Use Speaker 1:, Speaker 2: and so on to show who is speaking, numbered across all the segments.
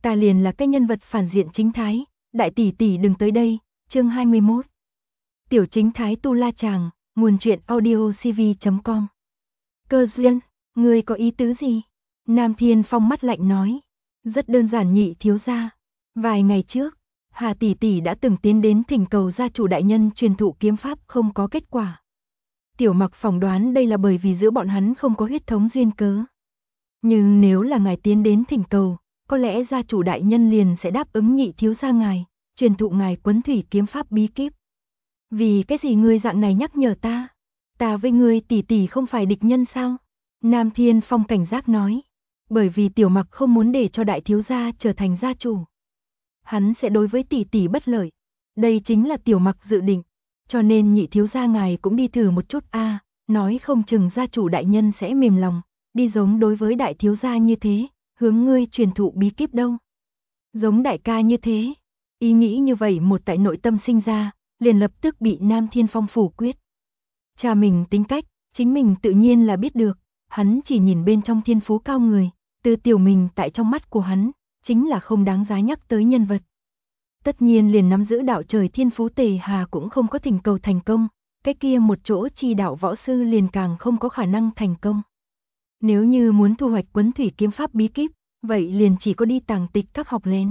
Speaker 1: ta liền là cái nhân vật phản diện chính thái, đại tỷ tỷ đừng tới đây. Chương 21. Tiểu chính thái tu la chàng, nguồn truyện audio cv.com. Cơ duyên, ngươi có ý tứ gì? Nam Thiên Phong mắt lạnh nói. Rất đơn giản nhị thiếu gia. Vài ngày trước, Hà tỷ tỷ đã từng tiến đến thỉnh cầu gia chủ đại nhân truyền thụ kiếm pháp không có kết quả. Tiểu Mặc phỏng đoán đây là bởi vì giữa bọn hắn không có huyết thống duyên cớ. Nhưng nếu là ngài tiến đến thỉnh cầu, có lẽ gia chủ đại nhân liền sẽ đáp ứng nhị thiếu gia ngài, truyền thụ ngài Quấn Thủy kiếm pháp bí kíp. Vì cái gì ngươi dạng này nhắc nhở ta? Ta với ngươi tỷ tỷ không phải địch nhân sao? Nam Thiên Phong cảnh giác nói. Bởi vì Tiểu Mặc không muốn để cho đại thiếu gia trở thành gia chủ. Hắn sẽ đối với tỷ tỷ bất lợi. Đây chính là Tiểu Mặc dự định. Cho nên nhị thiếu gia ngài cũng đi thử một chút a, nói không chừng gia chủ đại nhân sẽ mềm lòng, đi giống đối với đại thiếu gia như thế, hướng ngươi truyền thụ bí kíp đâu. Giống đại ca như thế, ý nghĩ như vậy một tại nội tâm sinh ra, liền lập tức bị Nam Thiên Phong phủ quyết. Cha mình tính cách, chính mình tự nhiên là biết được, hắn chỉ nhìn bên trong thiên phú cao người, từ tiểu mình tại trong mắt của hắn, chính là không đáng giá nhắc tới nhân vật. Tất nhiên liền nắm giữ đạo trời thiên phú Tề Hà cũng không có thỉnh cầu thành công, cái kia một chỗ chi đạo võ sư liền càng không có khả năng thành công. Nếu như muốn thu hoạch Quấn Thủy kiếm pháp bí kíp, vậy liền chỉ có đi tàng tịch các học lén.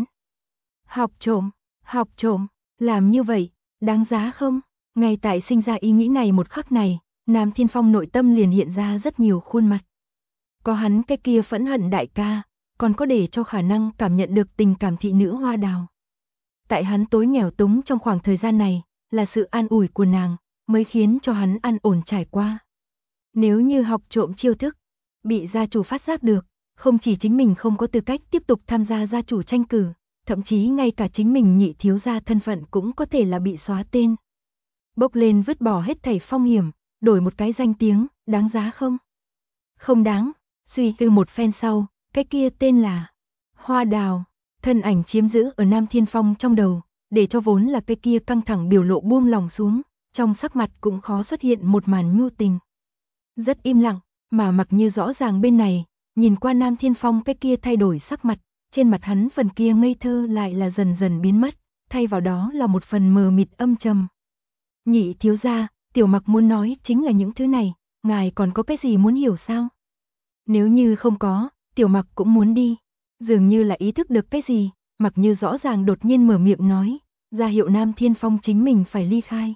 Speaker 1: Học trộm, làm như vậy, đáng giá không? Ngay tại sinh ra ý nghĩ này một khắc này, Nam Thiên Phong nội tâm liền hiện ra rất nhiều khuôn mặt. Có hắn cái kia phẫn hận đại ca, còn có để cho khả năng cảm nhận được tình cảm thị nữ Hoa Đào. Tại hắn tối nghèo túng trong khoảng thời gian này, là sự an ủi của nàng, mới khiến cho hắn an ổn trải qua. Nếu như học trộm chiêu thức, bị gia chủ phát giác được, không chỉ chính mình không có tư cách tiếp tục tham gia gia chủ tranh cử, thậm chí ngay cả chính mình nhị thiếu gia thân phận cũng có thể là bị xóa tên. Bốc lên vứt bỏ hết thảy phong hiểm, đổi một cái danh tiếng, đáng giá không? Không đáng, suy tư một phen sau, cái kia tên là Hoa Đào, thân ảnh chiếm giữ ở Nam Thiên Phong trong đầu, để cho vốn là cái kia căng thẳng biểu lộ buông lòng xuống, trong sắc mặt cũng khó xuất hiện một màn nhu tình. Rất im lặng, mà mặc như rõ ràng bên này, nhìn qua Nam Thiên Phong cái kia thay đổi sắc mặt, trên mặt hắn phần kia ngây thơ lại là dần dần biến mất, thay vào đó là một phần mờ mịt âm trầm. Nhị thiếu gia, Tiểu Mặc muốn nói chính là những thứ này, ngài còn có cái gì muốn hiểu sao? Nếu như không có, Tiểu Mặc cũng muốn đi. Dường như là ý thức được cái gì, Mặc như rõ ràng đột nhiên mở miệng nói, ra hiệu Nam Thiên Phong chính mình phải ly khai.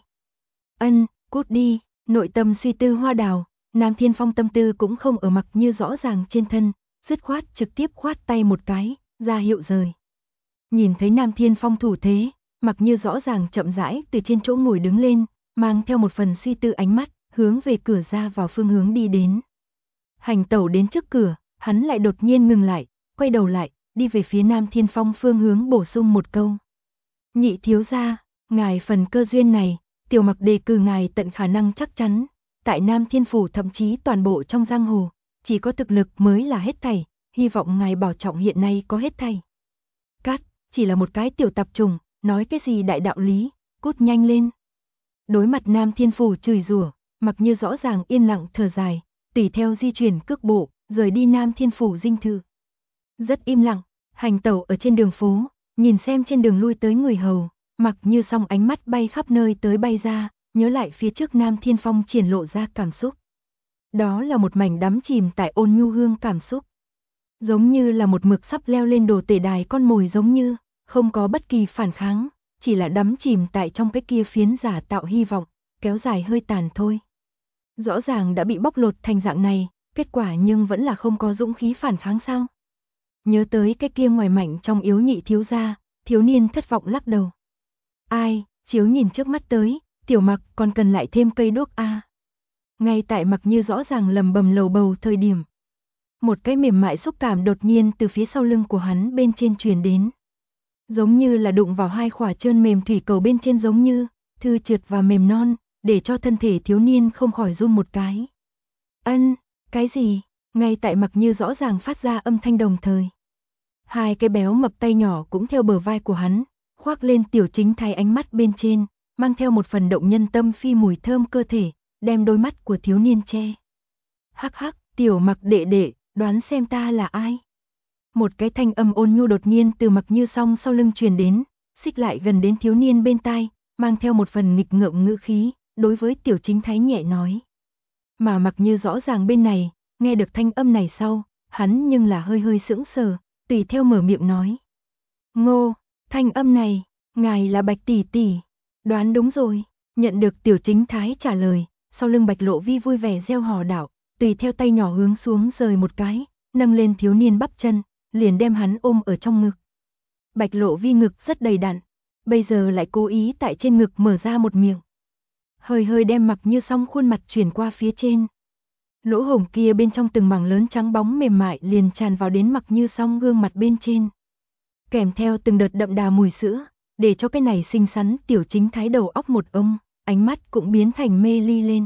Speaker 1: Ân, cút đi, nội tâm suy tư Hoa Đào, Nam Thiên Phong tâm tư cũng không ở Mặc như rõ ràng trên thân, dứt khoát trực tiếp khoát tay một cái, ra hiệu rời. Nhìn thấy Nam Thiên Phong thủ thế, Mặc như rõ ràng chậm rãi từ trên chỗ ngồi đứng lên, mang theo một phần suy tư ánh mắt, hướng về cửa ra vào phương hướng đi đến. Hành tẩu đến trước cửa, hắn lại đột nhiên ngừng lại, quay đầu lại, đi về phía Nam Thiên Phong phương hướng bổ sung một câu. Nhị thiếu gia, ngài phần cơ duyên này, Tiểu Mặc đề cử ngài tận khả năng chắc chắn, tại Nam Thiên Phủ thậm chí toàn bộ trong giang hồ, chỉ có thực lực mới là hết thảy, hy vọng ngài bảo trọng hiện nay có hết thảy. Cát, chỉ là một cái tiểu tạp trùng, nói cái gì đại đạo lý, cút nhanh lên. Đối mặt Nam Thiên Phủ chửi rủa, Mặc như rõ ràng yên lặng thở dài, tùy theo di chuyển cước bộ, rời đi Nam Thiên Phủ dinh thự. Rất im lặng, hành tẩu ở trên đường phố, nhìn xem trên đường lui tới người hầu, Mặc như song ánh mắt bay khắp nơi tới bay ra, nhớ lại phía trước Nam Thiên Phong triển lộ ra cảm xúc. Đó là một mảnh đắm chìm tại ôn nhu hương cảm xúc. Giống như là một mực sắp leo lên đồ tể đài con mồi giống như, không có bất kỳ phản kháng, chỉ là đắm chìm tại trong cái kia phiến giả tạo hy vọng, kéo dài hơi tàn thôi. Rõ ràng đã bị bóc lột thành dạng này, kết quả nhưng vẫn là không có dũng khí phản kháng sao? Nhớ tới cái kia ngoài mạnh trong yếu nhị thiếu gia, thiếu niên thất vọng lắc đầu. Ai, chiếu nhìn trước mắt tới, Tiểu Mặc còn cần lại thêm cây đuốc a. Ngay tại Mặc như rõ ràng lầm bầm lầu bầu thời điểm, một cái mềm mại xúc cảm đột nhiên từ phía sau lưng của hắn bên trên truyền đến. Giống như là đụng vào hai khỏa trơn mềm thủy cầu bên trên giống như, thư trượt và mềm non, để cho thân thể thiếu niên không khỏi run một cái. Ân, cái gì? Ngay tại Mặc như rõ ràng phát ra âm thanh đồng thời. Hai cái béo mập tay nhỏ cũng theo bờ vai của hắn, khoác lên tiểu chính thái ánh mắt bên trên, mang theo một phần động nhân tâm phi mùi thơm cơ thể, đem đôi mắt của thiếu niên che. Hắc hắc, Tiểu Mặc đệ đệ, đoán xem ta là ai? Một cái thanh âm ôn nhu đột nhiên từ Mặc Như Song sau lưng truyền đến, xích lại gần đến thiếu niên bên tai, mang theo một phần nghịch ngợm ngữ khí, đối với Tiểu Chính Thái nhẹ nói. Mà Mặc Như rõ ràng bên này, nghe được thanh âm này sau, hắn nhưng là hơi hơi sững sờ, tùy theo mở miệng nói. Ngô, thanh âm này, ngài là Bạch tỷ tỷ. Đoán đúng rồi, nhận được Tiểu Chính Thái trả lời, sau lưng Bạch Lộ Vi vui vẻ reo hò đảo, tùy theo tay nhỏ hướng xuống rời một cái, nâng lên thiếu niên bắp chân, liền đem hắn ôm ở trong ngực. Bạch Lộ Vi ngực rất đầy đặn, bây giờ lại cố ý tại trên ngực mở ra một miệng. Hơi hơi đem Mặc Như Song khuôn mặt chuyển qua phía trên. Lỗ hổng kia bên trong từng mảng lớn trắng bóng mềm mại liền tràn vào đến Mặc Như Song gương mặt bên trên. Kèm theo từng đợt đậm đà mùi sữa, để cho cái này xinh xắn Tiểu Chính Thái đầu óc một ông, ánh mắt cũng biến thành mê ly lên.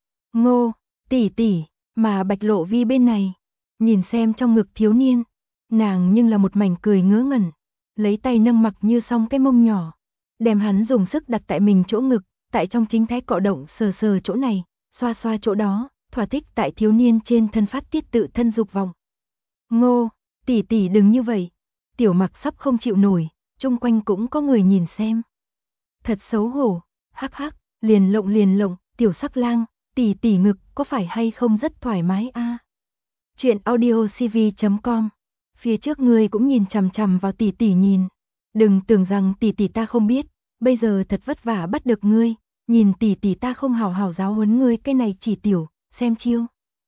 Speaker 1: Ngô, tỷ tỷ, mà Bạch Lộ Vi bên này, nhìn xem trong ngực thiếu niên, nàng nhưng là một mảnh cười ngớ ngẩn, lấy tay nâng Mặc Như Song cái mông nhỏ, đem hắn dùng sức đặt tại mình chỗ ngực, tại trong Chính Thái cọ động sờ sờ chỗ này, xoa xoa chỗ đó, thỏa thích tại thiếu niên trên thân phát tiết tự thân dục vọng. Ngô, tỷ tỷ đừng như vậy. Tiểu Mặc sắp không chịu nổi, chung quanh cũng có người nhìn xem. Thật xấu hổ, hắc hắc, liền lộng, Tiểu Sắc Lang, tỷ tỷ ngực có phải hay không rất thoải mái a? Chuyện audiocv.com. Phía trước người cũng nhìn chằm chằm vào tỷ tỷ nhìn. Đừng tưởng rằng tỷ tỷ ta không biết, bây giờ thật vất vả bắt được ngươi, nhìn tỷ tỷ ta không hào hào giáo huấn ngươi cái này chỉ tiểu, xem chiêu.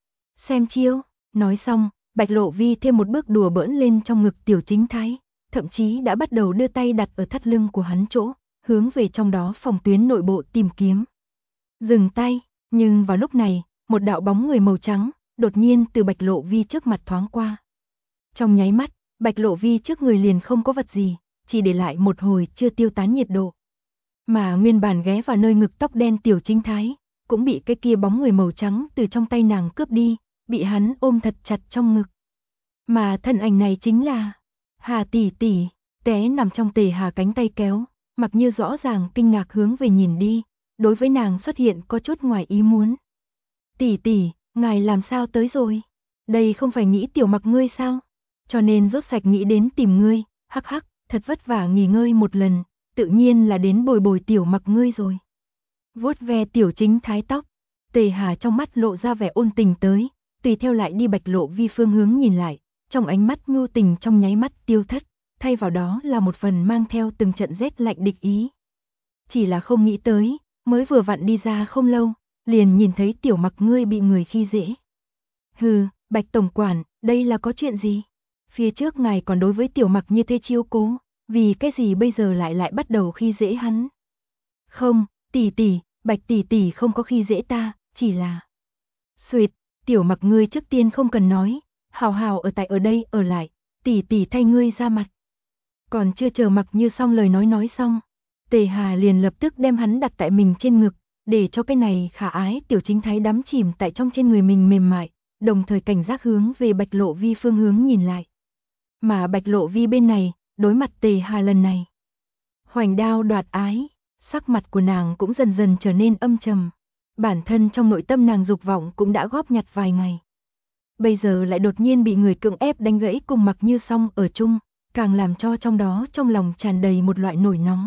Speaker 1: Xem chiêu, nói xong, Bạch Lộ Vi thêm một bước đùa bỡn lên trong ngực Tiểu Chính Thái, thậm chí đã bắt đầu đưa tay đặt ở thắt lưng của hắn chỗ, hướng về trong đó phòng tuyến nội bộ tìm kiếm. Dừng tay, nhưng vào lúc này, một đạo bóng người màu trắng, đột nhiên từ Bạch Lộ Vi trước mặt thoáng qua. Trong nháy mắt, Bạch Lộ Vi trước người liền không có vật gì, chỉ để lại một hồi chưa tiêu tán nhiệt độ. Mà nguyên bản ghé vào nơi ngực tóc đen Tiểu Chính Thái, cũng bị cái kia bóng người màu trắng từ trong tay nàng cướp đi, bị hắn ôm thật chặt trong ngực. Mà thân ảnh này chính là Hà tỷ tỷ, té nằm trong Tề Hà cánh tay kéo, Mặc Như rõ ràng kinh ngạc hướng về nhìn đi, đối với nàng xuất hiện có chút ngoài ý muốn. Tỷ tỷ, ngài làm sao tới rồi? Đây không phải nghĩ Tiểu Mặc ngươi sao? Cho nên rốt sạch nghĩ đến tìm ngươi, hắc hắc, thật vất vả nghỉ ngơi một lần, tự nhiên là đến bồi bồi Tiểu Mặc ngươi rồi. Vuốt ve Tiểu Chính Thái tóc, Tề Hà trong mắt lộ ra vẻ ôn tình tới, tùy theo lại đi Bạch Lộ Vi phương hướng nhìn lại, trong ánh mắt nhu tình trong nháy mắt tiêu thất, thay vào đó là một phần mang theo từng trận rét lạnh địch ý. Chỉ là không nghĩ tới, mới vừa vặn đi ra không lâu, liền nhìn thấy Tiểu Mặc ngươi bị người khi dễ. Hừ, Bạch tổng quản, đây là có chuyện gì? Phía trước ngài còn đối với Tiểu Mặc như thế chiếu cố, vì cái gì bây giờ lại bắt đầu khi dễ hắn? Không, tỷ tỷ, Bạch tỷ tỷ không có khi dễ ta, chỉ là... Xuyệt, Tiểu Mặc ngươi trước tiên không cần nói, hào hào ở tại ở đây ở lại, tỷ tỷ thay ngươi ra mặt. Còn chưa chờ Mặc Như xong lời nói xong, Tề Hà liền lập tức đem hắn đặt tại mình trên ngực, để cho cái này khả ái Tiểu Chính Thái đắm chìm tại trong trên người mình mềm mại, đồng thời cảnh giác hướng về Bạch Lộ Vi phương hướng nhìn lại. Mà Bạch Lộ Vi bên này, đối mặt Tề Hà lần này, hoành đao đoạt ái, sắc mặt của nàng cũng dần dần trở nên âm trầm. Bản thân trong nội tâm nàng dục vọng cũng đã góp nhặt vài ngày. Bây giờ lại đột nhiên bị người cưỡng ép đánh gãy cùng Mặc Như Song ở chung, càng làm cho trong đó trong lòng tràn đầy một loại nổi nóng.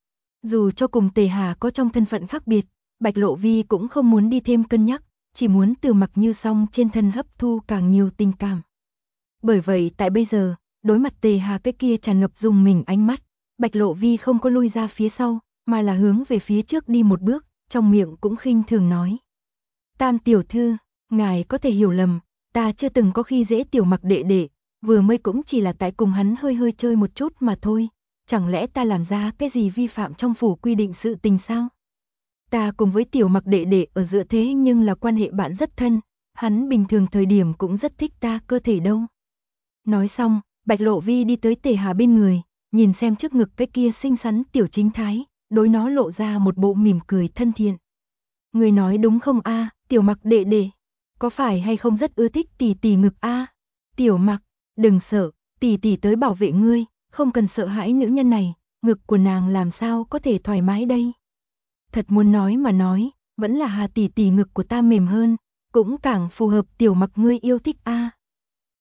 Speaker 1: Dù cho cùng Tề Hà có trong thân phận khác biệt, Bạch Lộ Vi cũng không muốn đi thêm cân nhắc, chỉ muốn từ Mặc Như Song trên thân hấp thu càng nhiều tình cảm. Bởi vậy tại bây giờ, đối mặt Tề Hà cái kia tràn ngập dùng mình ánh mắt, Bạch Lộ Vi không có lui ra phía sau, mà là hướng về phía trước đi một bước, trong miệng cũng khinh thường nói. Tam tiểu thư, ngài có thể hiểu lầm, ta chưa từng có khi dễ Tiểu Mặc đệ đệ, vừa mới cũng chỉ là tại cùng hắn hơi hơi chơi một chút mà thôi, chẳng lẽ ta làm ra cái gì vi phạm trong phủ quy định sự tình sao? Ta cùng với Tiểu Mặc đệ đệ ở giữa thế nhưng là quan hệ bạn rất thân, hắn bình thường thời điểm cũng rất thích ta cơ thể đâu. Nói xong, Bạch Lộ Vi đi tới Tề Hà bên người, nhìn xem trước ngực cái kia xinh xắn Tiểu Chính Thái, đối nó lộ ra một bộ mỉm cười thân thiện. Người nói đúng không a, Tiểu Mặc đệ đệ, có phải hay không rất ưa thích tỷ tỷ ngực a? Tiểu Mặc, đừng sợ, tỷ tỷ tới bảo vệ ngươi, không cần sợ hãi nữ nhân này, ngực của nàng làm sao có thể thoải mái đây? Thật muốn nói mà nói, vẫn là Hà tỷ tỷ ngực của ta mềm hơn, cũng càng phù hợp Tiểu Mặc ngươi yêu thích a.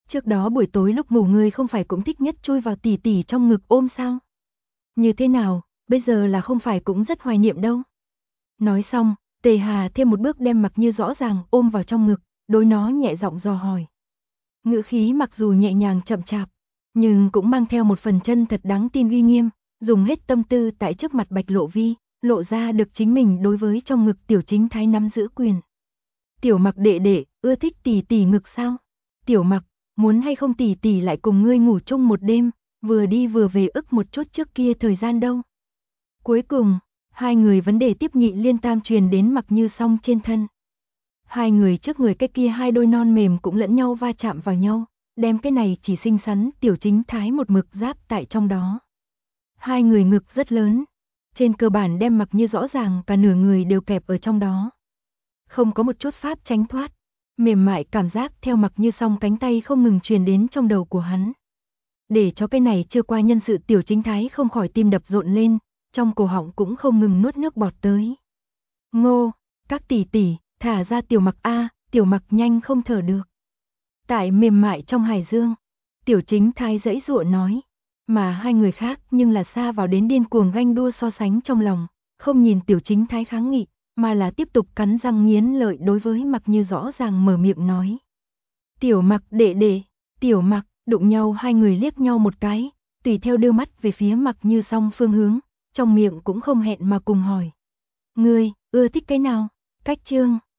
Speaker 1: Trước đó buổi tối lúc ngủ ngươi không phải cũng thích nhất chui vào tỷ tỷ trong ngực ôm sao? Như thế nào, bây giờ là không phải cũng rất hoài niệm đâu. Nói xong, Tề Hà thêm một bước đem Mặc Như rõ ràng ôm vào trong ngực, đối nó nhẹ giọng dò hỏi. Ngữ khí mặc dù nhẹ nhàng chậm chạp, nhưng cũng mang theo một phần chân thật đáng tin uy nghiêm, dùng hết tâm tư tại trước mặt Bạch Lộ Vi, lộ ra được chính mình đối với trong ngực Tiểu Chính Thái nắm giữ quyền. Tiểu Mặc đệ đệ, ưa thích tỷ tỷ ngực sao? Tiểu Mặc, muốn hay không tỷ tỷ lại cùng ngươi ngủ chung một đêm, vừa đi vừa về ức một chút trước kia thời gian đâu. Cuối cùng, hai người vấn đề tiếp nhị liên tam truyền đến Mặc Như Song trên thân. Hai người trước người cái kia hai đôi non mềm cũng lẫn nhau va chạm vào nhau, đem cái này chỉ xinh xắn Tiểu Chính Thái một mực giáp tại trong đó. Hai người ngực rất lớn, trên cơ bản đem Mặc Như rõ ràng cả nửa người đều kẹp ở trong đó. Không có một chút pháp tránh thoát, mềm mại cảm giác theo Mặc Như Song cánh tay không ngừng truyền đến trong đầu của hắn. Để cho cái này chưa qua nhân sự Tiểu Chính Thái không khỏi tim đập rộn lên, trong cổ họng cũng không ngừng nuốt nước bọt tới. Ngô, các tỷ tỷ, thả ra Tiểu Mặc a, Tiểu Mặc nhanh không thở được. Tại mềm mại trong hải dương, Tiểu Chính Thái giãy giụa nói, mà hai người khác nhưng là xa vào đến điên cuồng ganh đua so sánh trong lòng, không nhìn Tiểu Chính Thái kháng nghị, mà là tiếp tục cắn răng nghiến lợi đối với Mặc Như rõ ràng mở miệng nói. Tiểu Mặc đệ đệ, Tiểu Mặc, đụng nhau hai người liếc nhau một cái, tùy theo đưa mắt về phía Mặc Như Song phương hướng, trong miệng cũng không hẹn mà cùng hỏi. Ngươi, ưa thích cái nào? Cách chương